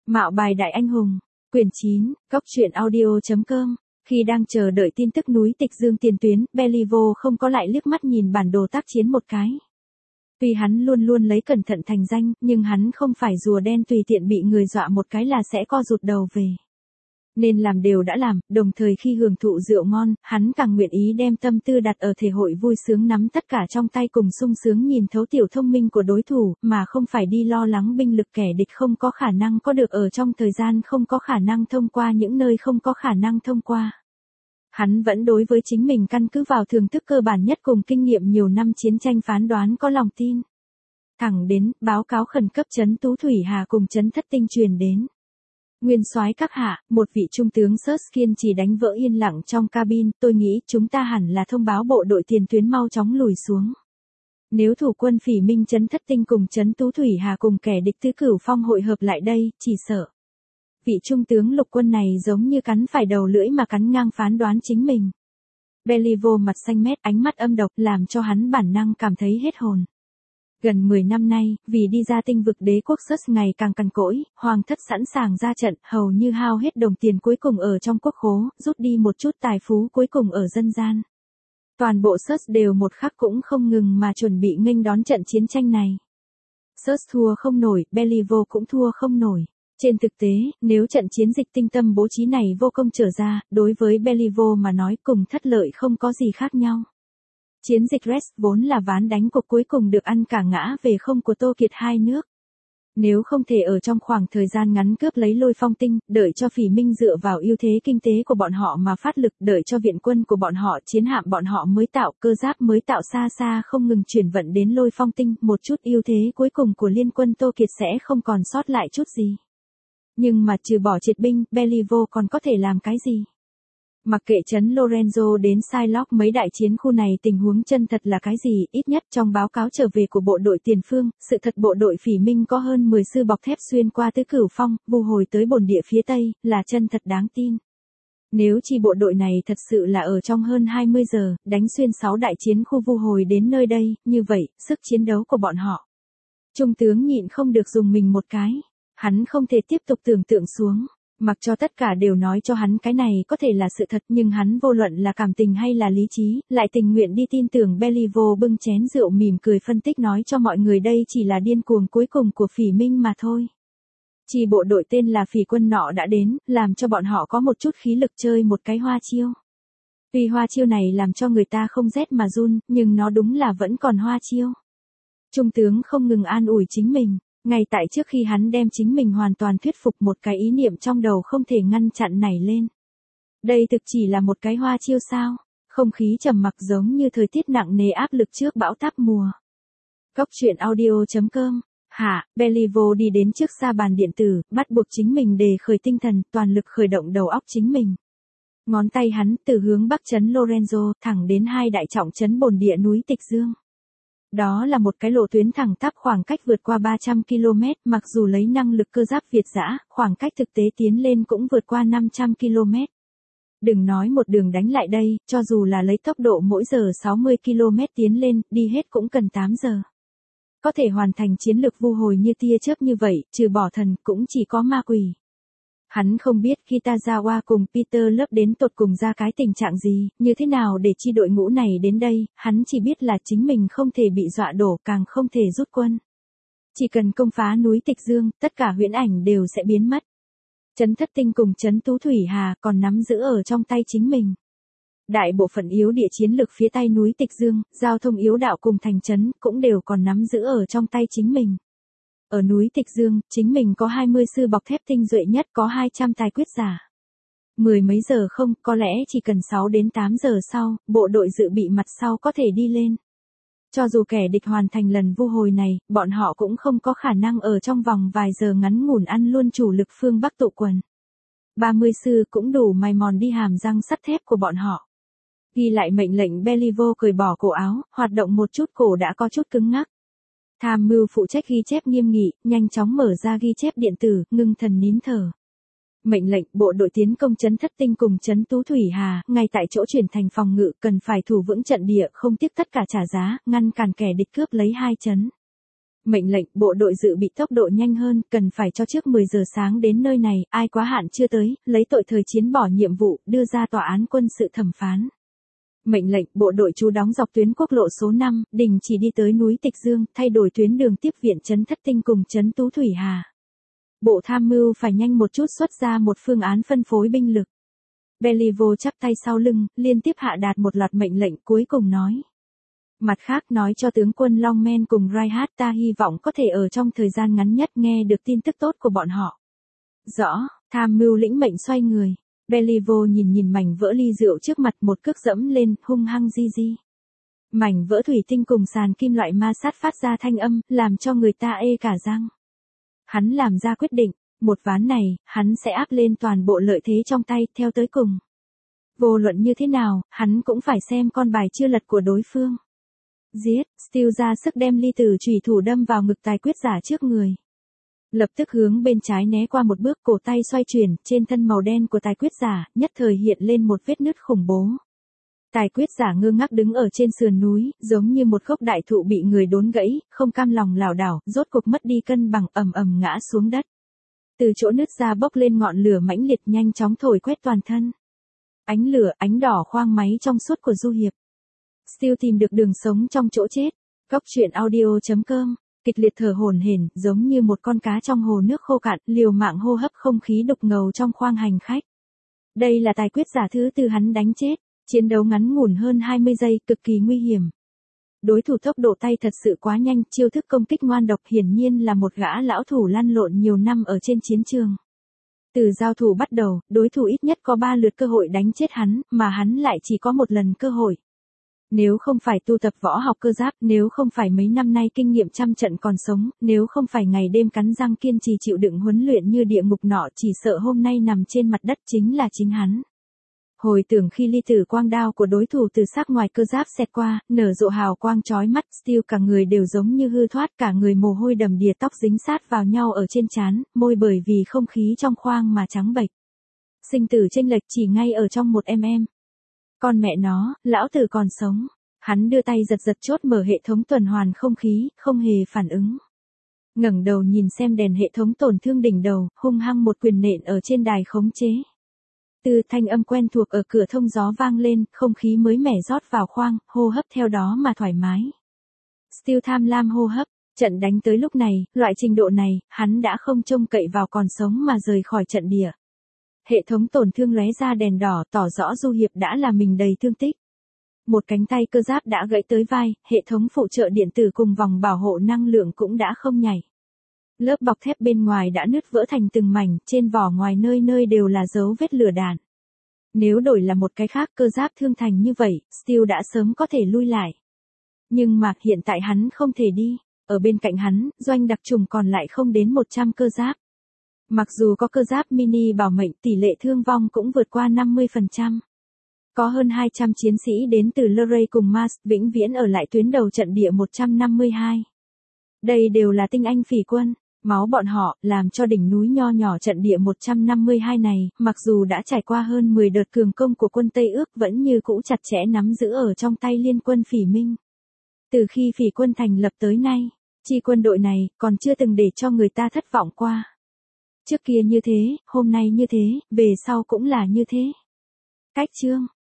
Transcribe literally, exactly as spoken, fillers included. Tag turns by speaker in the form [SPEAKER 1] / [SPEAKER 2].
[SPEAKER 1] Mạo bài đại anh hùng, quyển chín, góc truyện audio.com. Khi đang chờ đợi tin tức núi Tịch Dương tiền tuyến, Beliveau không có lại liếc mắt nhìn bản đồ tác chiến một cái. Tuy hắn luôn luôn lấy cẩn thận thành danh, nhưng hắn không phải rùa đen tùy tiện bị người dọa một cái là sẽ co rụt đầu về. Nên làm đều đã làm, đồng thời khi hưởng thụ rượu ngon, hắn càng nguyện ý đem tâm tư đặt ở thể hội vui sướng nắm tất cả trong tay cùng sung sướng nhìn thấu tiểu thông minh của đối thủ, mà không phải đi lo lắng binh lực kẻ địch không có khả năng có được ở trong thời gian không có khả năng thông qua những nơi không có khả năng thông qua. Hắn vẫn đối với chính mình căn cứ vào thưởng thức cơ bản nhất cùng kinh nghiệm nhiều năm chiến tranh phán đoán có lòng tin. Thẳng đến, báo cáo khẩn cấp trấn Tú Thủy Hà cùng trấn Thất Tinh truyền đến. Nguyên soái các hạ, một vị trung tướng Sirkin chỉ đánh vỡ yên lặng trong cabin, tôi nghĩ chúng ta hẳn là thông báo bộ đội tiền tuyến mau chóng lùi xuống. Nếu thủ quân Phỉ Minh trấn Thất Tinh cùng trấn Tú Thủy Hà cùng kẻ địch Tứ Cửu Phong hội hợp lại đây, chỉ sợ. Vị trung tướng lục quân này giống như cắn phải đầu lưỡi mà cắn ngang phán đoán chính mình. Beliveau mặt xanh mét, ánh mắt âm độc làm cho hắn bản năng cảm thấy hết hồn. Gần mười năm nay, vì đi ra tinh vực đế quốc Sus ngày càng cằn cỗi, hoàng thất sẵn sàng ra trận, hầu như hao hết đồng tiền cuối cùng ở trong quốc khố, rút đi một chút tài phú cuối cùng ở dân gian. Toàn bộ Sus đều một khắc cũng không ngừng mà chuẩn bị nghênh đón trận chiến tranh này. Sus thua không nổi, Beliveau cũng thua không nổi. Trên thực tế, nếu trận chiến dịch tinh tâm bố trí này vô công trở ra, đối với Beliveau mà nói cùng thất lợi không có gì khác nhau. Chiến dịch Rest vốn là ván đánh cuộc cuối cùng được ăn cả ngã về không của Tô Kiệt hai nước. Nếu không thể ở trong khoảng thời gian ngắn cướp lấy Lôi Phong Tinh, đợi cho Phỉ Minh dựa vào ưu thế kinh tế của bọn họ mà phát lực, đợi cho viện quân của bọn họ chiến hạm bọn họ mới tạo, cơ giáp mới tạo xa xa không ngừng chuyển vận đến Lôi Phong Tinh, một chút ưu thế cuối cùng của liên quân Tô Kiệt sẽ không còn sót lại chút gì. Nhưng mà trừ bỏ triệt binh, Beliveau còn có thể làm cái gì? Mặc kệ trấn Lorenzo đến Psylocke mấy đại chiến khu này tình huống chân thật là cái gì, ít nhất trong báo cáo trở về của bộ đội tiền phương, sự thật bộ đội Phỉ Minh có hơn mười sư bọc thép xuyên qua Tứ Cửu Phong, vu hồi tới bồn địa phía Tây, là chân thật đáng tin. Nếu chi bộ đội này thật sự là ở trong hơn hai mươi giờ, đánh xuyên sáu đại chiến khu vu hồi đến nơi đây, như vậy, sức chiến đấu của bọn họ. Trung tướng nhịn không được dùng mình một cái. Hắn không thể tiếp tục tưởng tượng xuống, mặc cho tất cả đều nói cho hắn cái này có thể là sự thật nhưng hắn vô luận là cảm tình hay là lý trí, lại tình nguyện đi tin tưởng. Beliveau bưng chén rượu mỉm cười phân tích nói cho mọi người đây chỉ là điên cuồng cuối cùng của Phỉ Minh mà thôi. Chỉ bộ đội tên là Phỉ quân nọ đã đến, làm cho bọn họ có một chút khí lực chơi một cái hoa chiêu. Tuy hoa chiêu này làm cho người ta không rét mà run, nhưng nó đúng là vẫn còn hoa chiêu. Trung tướng không ngừng an ủi chính mình. Ngay tại trước khi hắn đem chính mình hoàn toàn thuyết phục một cái ý niệm trong đầu không thể ngăn chặn nảy lên. Đây thực chỉ là một cái hoa chiêu sao? Không khí trầm mặc giống như thời tiết nặng nề áp lực trước bão táp mùa. Góc truyện audio.com. Hạ, Beliveau đi đến trước sa bàn điện tử, bắt buộc chính mình đề khởi tinh thần, toàn lực khởi động đầu óc chính mình. Ngón tay hắn từ hướng bắc trấn Lorenzo thẳng đến hai đại trọng trấn bồn địa núi Tịch Dương. Đó là một cái lộ tuyến thẳng tắp khoảng cách vượt qua ba trăm ki lô mét, mặc dù lấy năng lực cơ giáp Việt dã, khoảng cách thực tế tiến lên cũng vượt qua năm trăm ki lô mét. Đừng nói một đường đánh lại đây, cho dù là lấy tốc độ mỗi giờ sáu mươi ki lô mét tiến lên, đi hết cũng cần tám giờ. Có thể hoàn thành chiến lược vu hồi như tia chớp như vậy, trừ bỏ thần, cũng chỉ có ma quỷ. Hắn không biết Kitazawa cùng Peter lớp đến tột cùng ra cái tình trạng gì, như thế nào để chi đội ngũ này đến đây, hắn chỉ biết là chính mình không thể bị dọa đổ, càng không thể rút quân. Chỉ cần công phá núi Tịch Dương, tất cả huyễn ảnh đều sẽ biến mất. Trấn Thất Tinh cùng trấn Tú Thủy Hà còn nắm giữ ở trong tay chính mình. Đại bộ phận yếu địa chiến lược phía tây núi Tịch Dương, giao thông yếu đạo cùng thành trấn cũng đều còn nắm giữ ở trong tay chính mình. Ở núi Tịch Dương, chính mình có hai mươi sư bọc thép tinh duệ nhất, có hai trăm tài quyết giả. Mười mấy giờ không, có lẽ chỉ cần sáu đến tám giờ sau, bộ đội dự bị mặt sau có thể đi lên. Cho dù kẻ địch hoàn thành lần vu hồi này, bọn họ cũng không có khả năng ở trong vòng vài giờ ngắn ngủn ăn luôn chủ lực phương Bắc tụ quần. ba mươi sư cũng đủ mài mòn đi hàm răng sắt thép của bọn họ. Ghi lại mệnh lệnh, Beliveau cởi bỏ cổ áo, hoạt động một chút cổ đã có chút cứng ngắc. Tham mưu phụ trách ghi chép nghiêm nghị, nhanh chóng mở ra ghi chép điện tử, ngưng thần nín thở. Mệnh lệnh, bộ đội tiến công trấn Thất Tinh cùng trấn Tú Thủy Hà, ngay tại chỗ chuyển thành phòng ngự, cần phải thủ vững trận địa, không tiếc tất cả trả giá, ngăn cản kẻ địch cướp lấy hai trấn. Mệnh lệnh, bộ đội dự bị tốc độ nhanh hơn, cần phải cho trước mười giờ sáng đến nơi này, ai quá hạn chưa tới, lấy tội thời chiến bỏ nhiệm vụ, đưa ra tòa án quân sự thẩm phán. Mệnh lệnh, bộ đội trú đóng dọc tuyến quốc lộ số năm, đình chỉ đi tới núi Tịch Dương, thay đổi tuyến đường tiếp viện trấn Thất Tinh cùng trấn Tú Thủy Hà. Bộ tham mưu phải nhanh một chút xuất ra một phương án phân phối binh lực. Beliveau chắp tay sau lưng, liên tiếp hạ đạt một loạt mệnh lệnh, cuối cùng nói. Mặt khác nói cho tướng quân Longmen cùng Reinhardt, ta hy vọng có thể ở trong thời gian ngắn nhất nghe được tin tức tốt của bọn họ. Rõ, tham mưu lĩnh mệnh xoay người. Beliveau nhìn nhìn mảnh vỡ ly rượu trước mặt, một cước dẫm lên, hung hăng di di. Mảnh vỡ thủy tinh cùng sàn kim loại ma sát phát ra thanh âm, làm cho người ta ê cả răng. Hắn làm ra quyết định, một ván này, hắn sẽ áp lên toàn bộ lợi thế trong tay, theo tới cùng. Vô luận như thế nào, hắn cũng phải xem con bài chưa lật của đối phương. Giết, Steele ra sức đem ly tử chủy thủ đâm vào ngực tài quyết giả trước người. Lập tức hướng bên trái né qua một bước, cổ tay xoay chuyển, trên thân màu đen của tài quyết giả, nhất thời hiện lên một vết nứt khủng bố. Tài quyết giả ngơ ngác đứng ở trên sườn núi, giống như một gốc đại thụ bị người đốn gãy, không cam lòng lảo đảo, rốt cục mất đi cân bằng, ầm ầm ngã xuống đất. Từ chỗ nứt ra bốc lên ngọn lửa mãnh liệt, nhanh chóng thổi quét toàn thân. Ánh lửa, ánh đỏ khoang máy trong suốt của du hiệp. Steele tìm được đường sống trong chỗ chết. Góc truyện audio chấm com, kịch liệt thở hổn hển, giống như một con cá trong hồ nước khô cạn, liều mạng hô hấp không khí đục ngầu trong khoang hành khách. Đây là tài quyết giả thứ tư hắn đánh chết, chiến đấu ngắn ngủn hơn hai mươi giây, cực kỳ nguy hiểm. Đối thủ tốc độ tay thật sự quá nhanh, chiêu thức công kích ngoan độc, hiển nhiên là một gã lão thủ lăn lộn nhiều năm ở trên chiến trường. Từ giao thủ bắt đầu, đối thủ ít nhất có ba lượt cơ hội đánh chết hắn, mà hắn lại chỉ có một lần cơ hội. Nếu không phải tu tập võ học cơ giáp, nếu không phải mấy năm nay kinh nghiệm trăm trận còn sống, nếu không phải ngày đêm cắn răng kiên trì chịu đựng huấn luyện như địa ngục nọ, chỉ sợ hôm nay nằm trên mặt đất chính là chính hắn. Hồi tưởng khi ly tử quang đao của đối thủ từ sắc ngoài cơ giáp xẹt qua, nở rộ hào quang chói mắt, Steele cả người đều giống như hư thoát, cả người mồ hôi đầm đìa, tóc dính sát vào nhau ở trên trán, môi bởi vì không khí trong khoang mà trắng bệch. Sinh tử chênh lệch chỉ ngay ở trong một mm. Con mẹ nó, lão tử còn sống. Hắn đưa tay giật giật chốt mở hệ thống tuần hoàn không khí, không hề phản ứng. Ngẩng đầu nhìn xem đèn hệ thống tổn thương đỉnh đầu, hung hăng một quyền nện ở trên đài khống chế. Từ thanh âm quen thuộc ở cửa thông gió vang lên, không khí mới mẻ rót vào khoang, hô hấp theo đó mà thoải mái. Steele tham lam hô hấp, trận đánh tới lúc này, loại trình độ này, hắn đã không trông cậy vào còn sống mà rời khỏi trận địa. Hệ thống tổn thương lóe ra đèn đỏ, tỏ rõ du hiệp đã là mình đầy thương tích. Một cánh tay cơ giáp đã gãy tới vai, hệ thống phụ trợ điện tử cùng vòng bảo hộ năng lượng cũng đã không nhảy. Lớp bọc thép bên ngoài đã nứt vỡ thành từng mảnh, trên vỏ ngoài nơi nơi đều là dấu vết lửa đạn. Nếu đổi là một cái khác, cơ giáp thương thành như vậy, Steele đã sớm có thể lui lại. Nhưng mà hiện tại hắn không thể đi, ở bên cạnh hắn, doanh đặc trùng còn lại không đến một trăm cơ giáp. Mặc dù có cơ giáp mini bảo mệnh, tỷ lệ thương vong cũng vượt qua năm mươi phần trăm. Có hơn hai trăm chiến sĩ đến từ Luray cùng Mars, vĩnh viễn ở lại tuyến đầu trận địa một trăm năm mươi hai. Đây đều là tinh anh phỉ quân, máu bọn họ, làm cho đỉnh núi nho nhỏ trận địa một trăm năm mươi hai này, mặc dù đã trải qua hơn mười đợt cường công của quân Tây ước vẫn như cũ chặt chẽ nắm giữ ở trong tay liên quân phỉ Minh. Từ khi phỉ quân thành lập tới nay, chi quân đội này, còn chưa từng để cho người ta thất vọng qua. Trước kia như thế, hôm nay như thế, về sau cũng là như thế. Cách chương